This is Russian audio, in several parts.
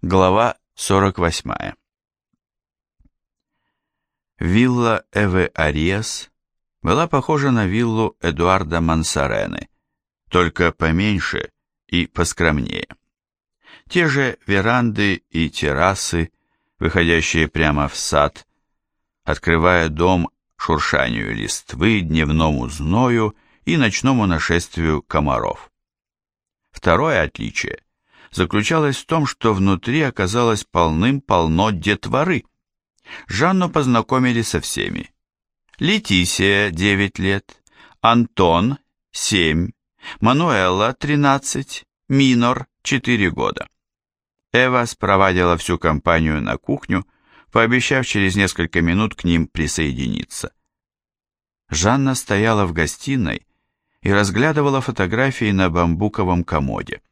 Глава 48. Вилла Эвы Ариас была похожа на виллу Эдуарда Мансарены, только поменьше и поскромнее. Те же веранды и террасы, выходящие прямо в сад, открывая дом шуршанию листвы, дневному зною и ночному нашествию комаров. Второе отличие заключалось в том, что внутри оказалось полным-полно детворы. Жанну познакомили со всеми. Летисия, 9 лет, Антон, 7, Мануэла, 13, Минор, 4 года. Эва спровадила всю компанию на кухню, пообещав через несколько минут к ним присоединиться. Жанна стояла в гостиной и разглядывала фотографии на бамбуковом комоде.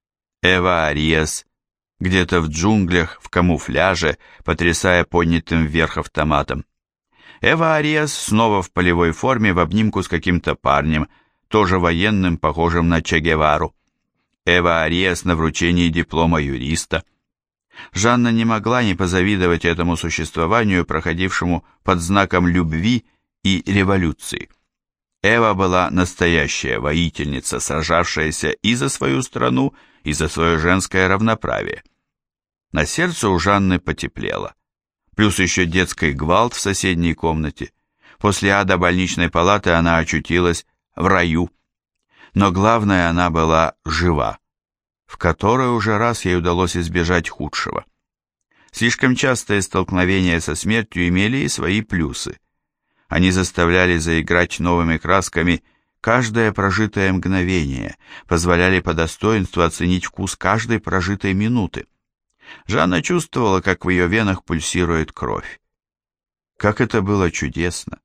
Эва Ариас, где-то в джунглях, в камуфляже, потрясая поднятым вверх автоматом. Эва Ариас снова в полевой форме в обнимку с каким-то парнем, тоже военным, похожим на Че Гевару. Эва Ариас на вручении диплома юриста. Жанна не могла не позавидовать этому существованию, проходившему под знаком любви и революции. Эва была настоящая воительница, сражавшаяся и за свою страну, и за свое женское равноправие. На сердце у Жанны потеплело. Плюс еще детский гвалт в соседней комнате. После ада больничной палаты она очутилась в раю. Но главное, она была жива, в которой уже раз ей удалось избежать худшего. Слишком частые столкновения со смертью имели и свои плюсы. Они заставляли заиграть новыми красками каждое прожитое мгновение, позволяли по достоинству оценить вкус каждой прожитой минуты. Жанна чувствовала, как в ее венах пульсирует кровь. Как это было чудесно!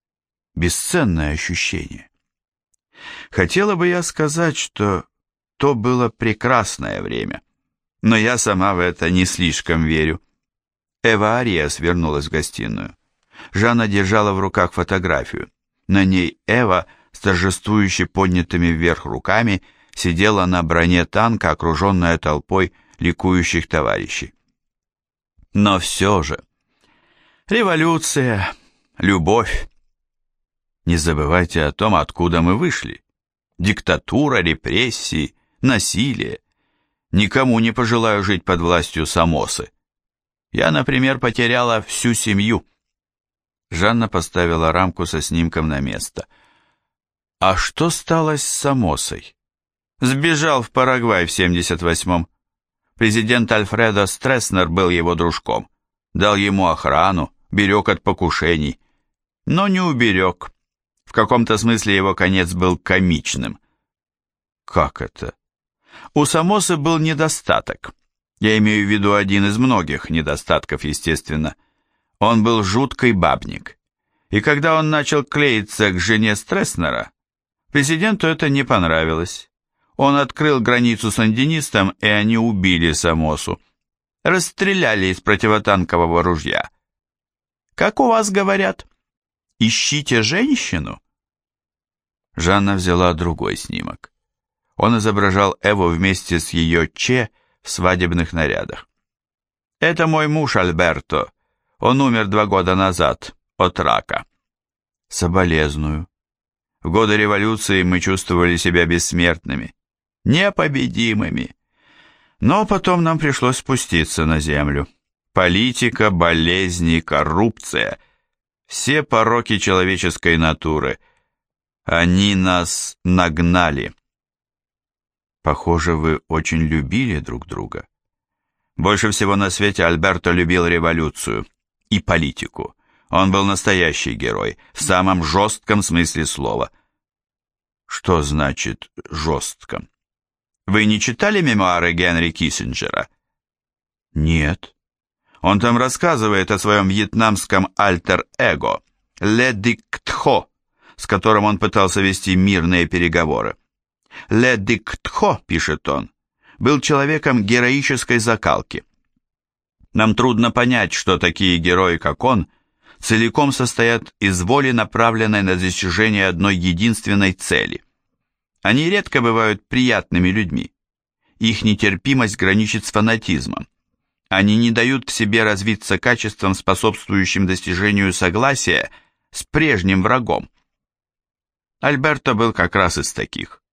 Бесценное ощущение. Хотела бы я сказать, что то было прекрасное время, но я сама в это не слишком верю. Эва Ариас вернулась в гостиную. Жанна держала в руках фотографию. На ней Эва с торжествующе поднятыми вверх руками сидела на броне танка, окруженная толпой ликующих товарищей. Но все же, революция, любовь. Не забывайте о том, откуда мы вышли. Диктатура, репрессии, насилие. Никому не пожелаю жить под властью Самосы. Я, например, потеряла всю семью. Жанна поставила рамку со снимком на место. А что стало с Самосой? Сбежал в Парагвай в 78-м. Президент Альфредо Стресснер был его дружком. Дал ему охрану, берег от покушений. Но не уберег. В каком-то смысле его конец был комичным. Как это? У Самосы был недостаток. Я имею в виду один из многих недостатков, естественно. Он был жуткий бабник. И когда он начал клеиться к жене Стресснера, президенту это не понравилось. Он открыл границу сандинистам, и они убили Самосу. Расстреляли из противотанкового ружья. Как у вас говорят? Ищите женщину? Жанна взяла другой снимок. Он изображал Эву вместе с ее Че в свадебных нарядах. Это мой муж Альберто. Он умер 2 года назад от рака. Соболезную. В годы революции мы чувствовали себя бессмертными, непобедимыми. Но потом нам пришлось спуститься на землю. Политика, болезни, коррупция. Все пороки человеческой натуры. Они нас нагнали. Похоже, вы очень любили друг друга. Больше всего на свете Альберто любил революцию и политику. Он был настоящий герой, в самом жестком смысле слова. Что значит «жестком»? Вы не читали мемуары Генри Киссинджера? Нет. Он там рассказывает о своем вьетнамском альтер-эго, Ле Дик Тхо, с которым он пытался вести мирные переговоры. Ле Дик Тхо, пишет он, был человеком героической закалки. Нам трудно понять, что такие герои, как он, целиком состоят из воли, направленной на достижение одной единственной цели. Они редко бывают приятными людьми. Их нетерпимость граничит с фанатизмом. Они не дают в себе развиться качествам, способствующим достижению согласия с прежним врагом. Альберто был как раз из таких.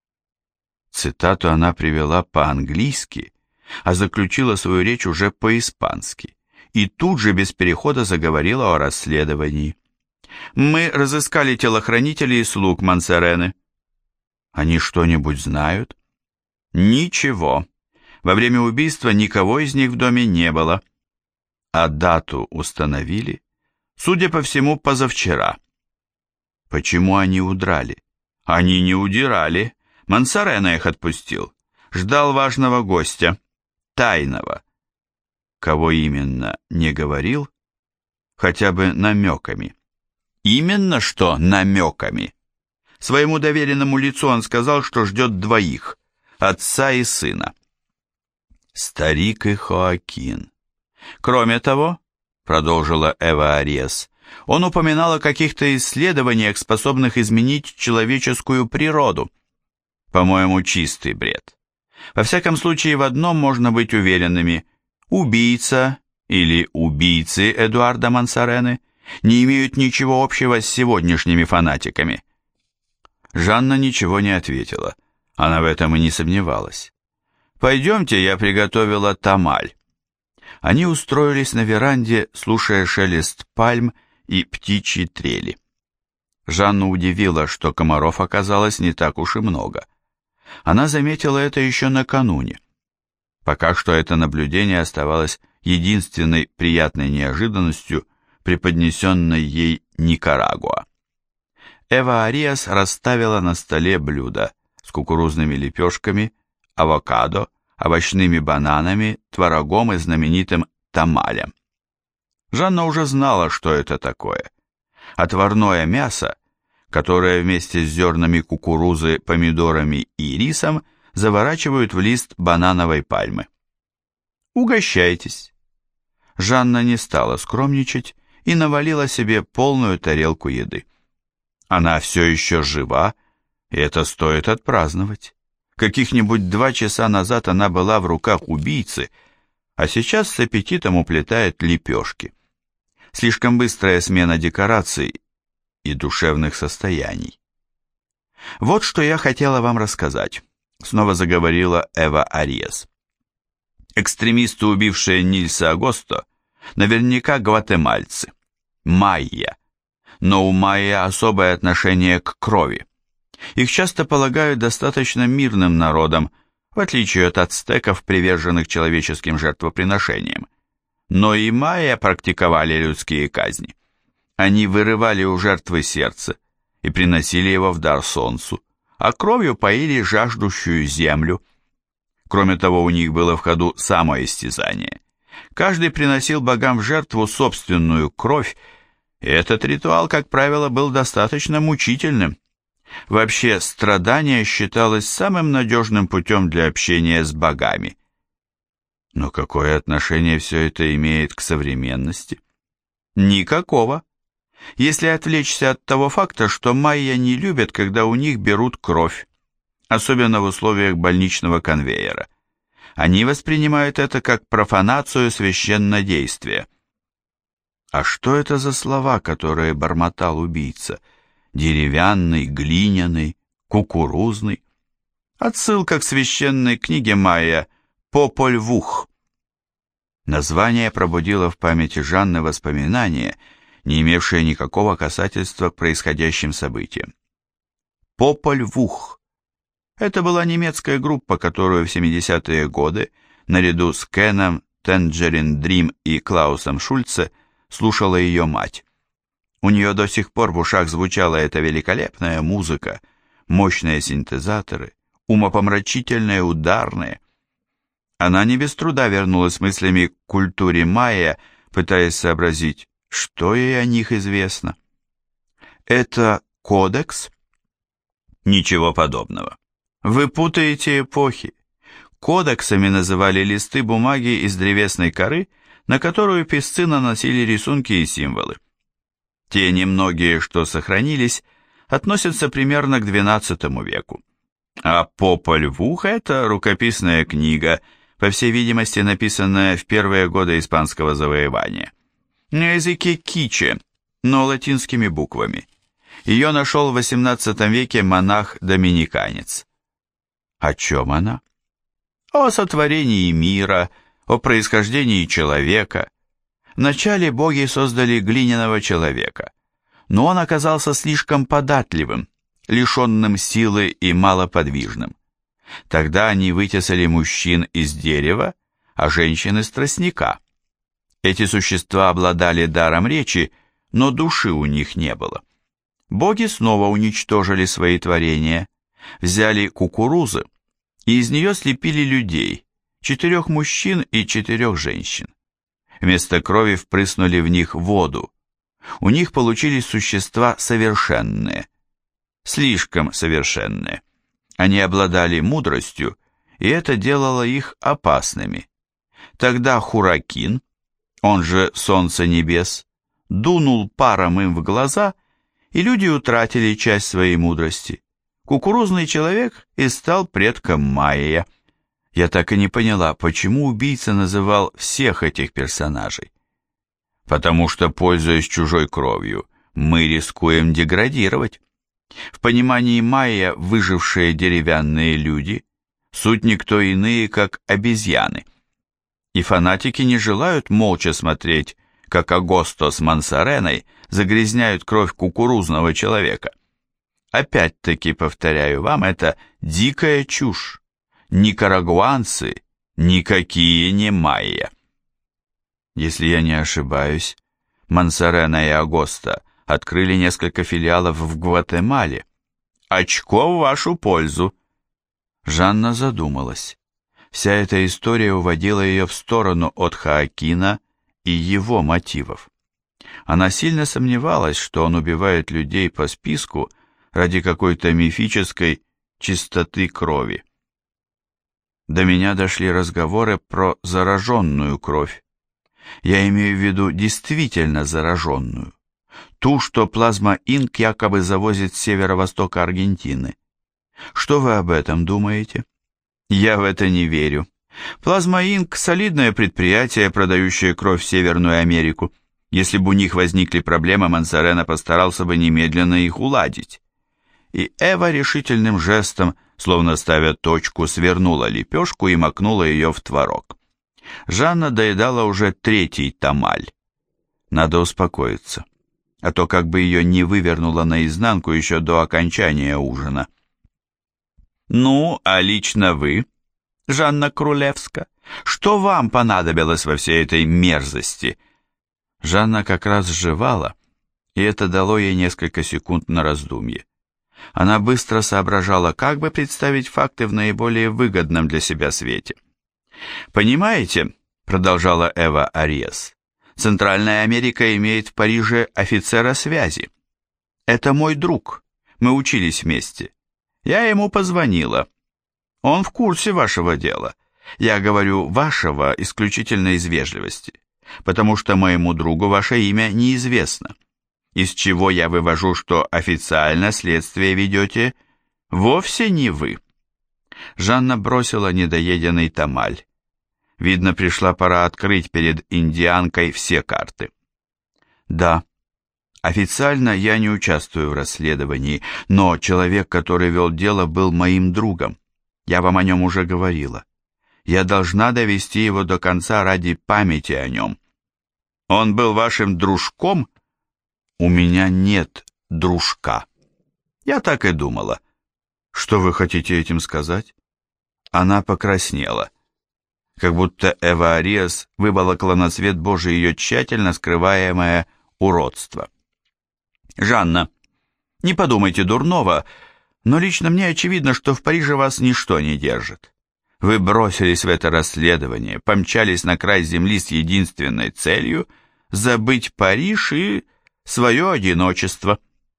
Цитату она привела по-английски, а заключила свою речь уже по-испански, и тут же без перехода заговорила о расследовании. «Мы разыскали телохранителей и слуг Монсерены». «Они что-нибудь знают?» «Ничего. Во время убийства никого из них в доме не было». «А дату установили?» «Судя по всему, позавчера». «Почему они удрали?» «Они не удирали. Монсерена их отпустил. Ждал важного гостя. Тайного». «Кого именно, не говорил?» «Хотя бы намеками». «Именно что намеками?» Своему доверенному лицу он сказал, что ждет двоих, отца и сына. Старик и Хоакин. Кроме того, продолжила Эва Ариас, он упоминал о каких-то исследованиях, способных изменить человеческую природу. По-моему, чистый бред. Во всяком случае, в одном можно быть уверенными. Убийца или убийцы Эдуарда Монсерены не имеют ничего общего с сегодняшними фанатиками. Жанна ничего не ответила. Она в этом и не сомневалась. «Пойдемте, я приготовила тамаль». Они устроились на веранде, слушая шелест пальм и птичьи трели. Жанну удивило, что комаров оказалось не так уж и много. Она заметила это еще накануне. Пока что это наблюдение оставалось единственной приятной неожиданностью, преподнесенной ей Никарагуа. Эва Ариас расставила на столе блюда с кукурузными лепешками, авокадо, овощными бананами, творогом и знаменитым тамалем. Жанна уже знала, что это такое. Отварное мясо, которое вместе с зернами кукурузы, помидорами и рисом заворачивают в лист банановой пальмы. «Угощайтесь». Жанна не стала скромничать и навалила себе полную тарелку еды. Она все еще жива, и это стоит отпраздновать. Каких-нибудь 2 часа назад она была в руках убийцы, а сейчас с аппетитом уплетает лепешки. Слишком быстрая смена декораций и душевных состояний. «Вот что я хотела вам рассказать», — снова заговорила Эва Ариас. «Экстремисты, убившие Нильса Агосто, наверняка гватемальцы, майя, но у майя особое отношение к крови. Их часто полагают достаточно мирным народом, в отличие от ацтеков, приверженных человеческим жертвоприношениям. Но и майя практиковали людские казни. Они вырывали у жертвы сердце и приносили его в дар солнцу, а кровью поили жаждущую землю. Кроме того, у них было в ходу самоистязание. Каждый приносил богам в жертву собственную кровь, и этот ритуал, как правило, был достаточно мучительным. Вообще, страдание считалось самым надежным путем для общения с богами. Но какое отношение все это имеет к современности? Никакого. Если отвлечься от того факта, что майя не любят, когда у них берут кровь, особенно в условиях больничного конвейера. Они воспринимают это как профанацию священнодействия. А что это за слова, которые бормотал убийца? Деревянный, глиняный, кукурузный. Отсылка к священной книге майя «Пополь Вух». Название пробудило в памяти Жанны воспоминания, не имевшие никакого касательства к происходящим событиям. «Пополь Вух». Это была немецкая группа, которую в 70-е годы, наряду с Кеном, Тенджерин Дрим и Клаусом Шульце, слушала ее мать. У нее до сих пор в ушах звучала эта великолепная музыка, мощные синтезаторы, умопомрачительные ударные. Она не без труда вернулась мыслями к культуре майя, пытаясь сообразить, что ей о них известно. Это кодекс? Ничего подобного. Вы путаете эпохи. Кодексами называли листы бумаги из древесной коры, на которую писцы наносили рисунки и символы. Те немногие, что сохранились, относятся примерно к XII веку. А «Пополь Вух» — это рукописная книга, по всей видимости, написанная в первые годы испанского завоевания. На языке киче, но латинскими буквами. Ее нашел в XVIII веке монах-доминиканец. О чем она? О сотворении мира, о происхождении человека. Вначале боги создали глиняного человека, но он оказался слишком податливым, лишенным силы и малоподвижным. Тогда они вытесали мужчин из дерева, а женщин из тростника. Эти существа обладали даром речи, но души у них не было. Боги снова уничтожили свои творения, взяли кукурузы и из нее слепили людей, 4 мужчин и 4 женщин. Вместо крови впрыснули в них воду. У них получились существа совершенные, слишком совершенные. Они обладали мудростью, и это делало их опасными. Тогда Хуракин, он же Солнце Небес, дунул паром им в глаза, и люди утратили часть своей мудрости. Кукурузный человек и стал предком Майя. Я так и не поняла, почему убийца называл всех этих персонажей. Потому что, пользуясь чужой кровью, мы рискуем деградировать. В понимании майя выжившие деревянные люди – суть никто иные, как обезьяны. И фанатики не желают молча смотреть, как Агосто с Мансареной загрязняют кровь кукурузного человека. Опять-таки, повторяю вам, это дикая чушь. Никарагуанцы никакие не майя. Если я не ошибаюсь, Мансарена и Агосто открыли несколько филиалов в Гватемале. Очко в вашу пользу. Жанна задумалась. Вся эта история уводила ее в сторону от Хоакина и его мотивов. Она сильно сомневалась, что он убивает людей по списку ради какой-то мифической чистоты крови. До меня дошли разговоры про зараженную кровь. Я имею в виду действительно зараженную. Ту, что Плазма Инк якобы завозит с северо-востока Аргентины. Что вы об этом думаете? Я в это не верю. Плазма Инк – солидное предприятие, продающее кровь в Северную Америку. Если бы у них возникли проблемы, Мансарена постарался бы немедленно их уладить. И Эва решительным жестом, словно ставя точку, свернула лепешку и макнула ее в творог. Жанна доедала уже 3-й тамаль. Надо успокоиться, а то как бы ее не вывернуло наизнанку еще до окончания ужина. Ну, а лично вы, Жанна Крулевска, что вам понадобилось во всей этой мерзости? Жанна как раз жевала, и это дало ей несколько секунд на раздумье. Она быстро соображала, как бы представить факты в наиболее выгодном для себя свете. «Понимаете», — продолжала Эва Ариас, «Центральная Америка имеет в Париже офицера связи. Это мой друг, мы учились вместе. Я ему позвонила. Он в курсе вашего дела. Я говорю «вашего» исключительно из вежливости, потому что моему другу ваше имя неизвестно. Из чего я вывожу, что официально следствие ведете вовсе не вы». Жанна бросила недоеденный тамаль. Видно, пришла пора открыть перед индианкой все карты. «Да, официально я не участвую в расследовании, но человек, который вел дело, был моим другом. Я вам о нем уже говорила. Я должна довести его до конца ради памяти о нем». «Он был вашим дружком?» «У меня нет дружка». «Я так и думала». «Что вы хотите этим сказать?» Она покраснела, как будто Эва Ариас выволокла на свет Божий ее тщательно скрываемое уродство. «Жанна, не подумайте дурного, но лично мне очевидно, что в Париже вас ничто не держит. Вы бросились в это расследование, помчались на край земли с единственной целью – забыть Париж и свое одиночество».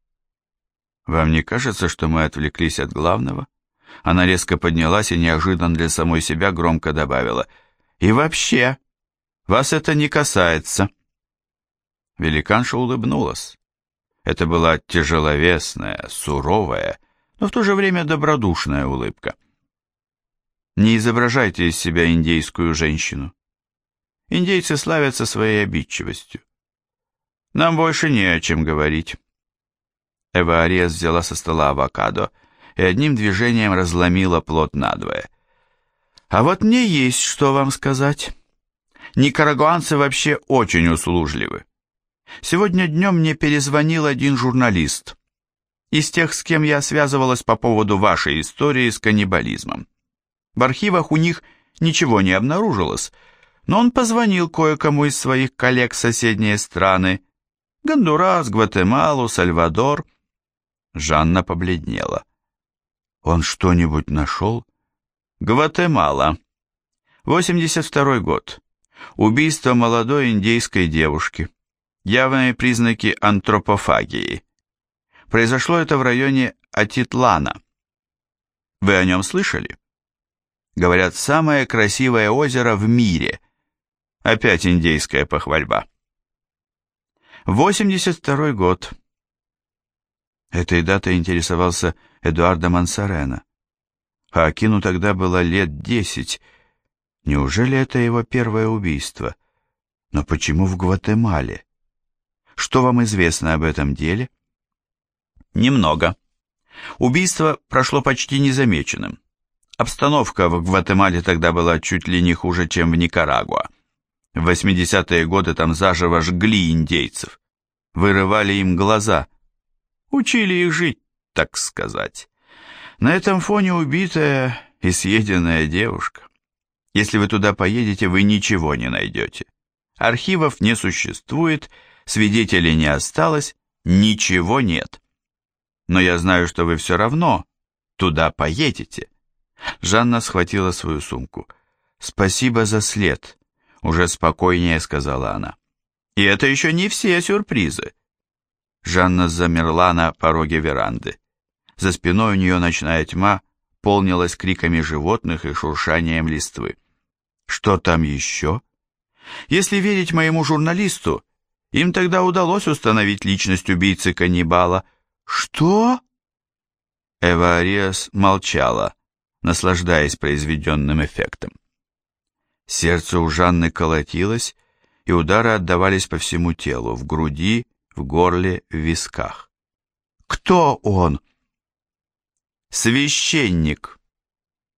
«Вам не кажется, что мы отвлеклись от главного?» Она резко поднялась и неожиданно для самой себя громко добавила: «И вообще, вас это не касается». Великанша улыбнулась. Это была тяжеловесная, суровая, но в то же время добродушная улыбка. Не изображайте из себя индейскую женщину. Индейцы славятся своей обидчивостью. Нам больше не о чем говорить. Эва Ариас взяла со стола авокадо и одним движением разломила плод надвое. А вот мне есть что вам сказать. Никарагуанцы вообще очень услужливы. Сегодня днем мне перезвонил один журналист из тех, с кем я связывалась по поводу вашей истории с каннибализмом. В архивах у них ничего не обнаружилось, но он позвонил кое-кому из своих коллег в соседние страны: Гондурас, Гватемалу, Сальвадор. Жанна побледнела. Он что-нибудь нашел? Гватемала. 82-й год. Убийство молодой индейской девушки. Явные признаки антропофагии. Произошло это в районе Атитлана. Вы о нем слышали? Говорят, самое красивое озеро в мире. Опять индейская похвальба. 82-й год. Этой датой интересовался Эдуардо Мансарена. Хоакину тогда было лет 10. Неужели это его первое убийство? Но почему в Гватемале? Что вам известно об этом деле? Немного. Убийство прошло почти незамеченным. Обстановка в Гватемале тогда была чуть ли не хуже, чем в Никарагуа. В 80-е годы там заживо жгли индейцев, вырывали им глаза, учили их жить, так сказать. На этом фоне убитая и съеденная девушка. Если вы туда поедете, вы ничего не найдете. Архивов не существует, свидетелей не осталось, ничего нет. Но я знаю, что вы все равно туда поедете. Жанна схватила свою сумку. «Спасибо за след», — уже спокойнее сказала она. «И это еще не все сюрпризы». Жанна замерла на пороге веранды. За спиной у нее ночная тьма полнилась криками животных и шуршанием листвы. «Что там еще?» «Если верить моему журналисту, им тогда удалось установить личность убийцы-каннибала». «Что?» Эва Ариас молчала, наслаждаясь произведенным эффектом. Сердце у Жанны колотилось, и удары отдавались по всему телу, в груди, в горле, в висках. «Кто он?» «Священник»,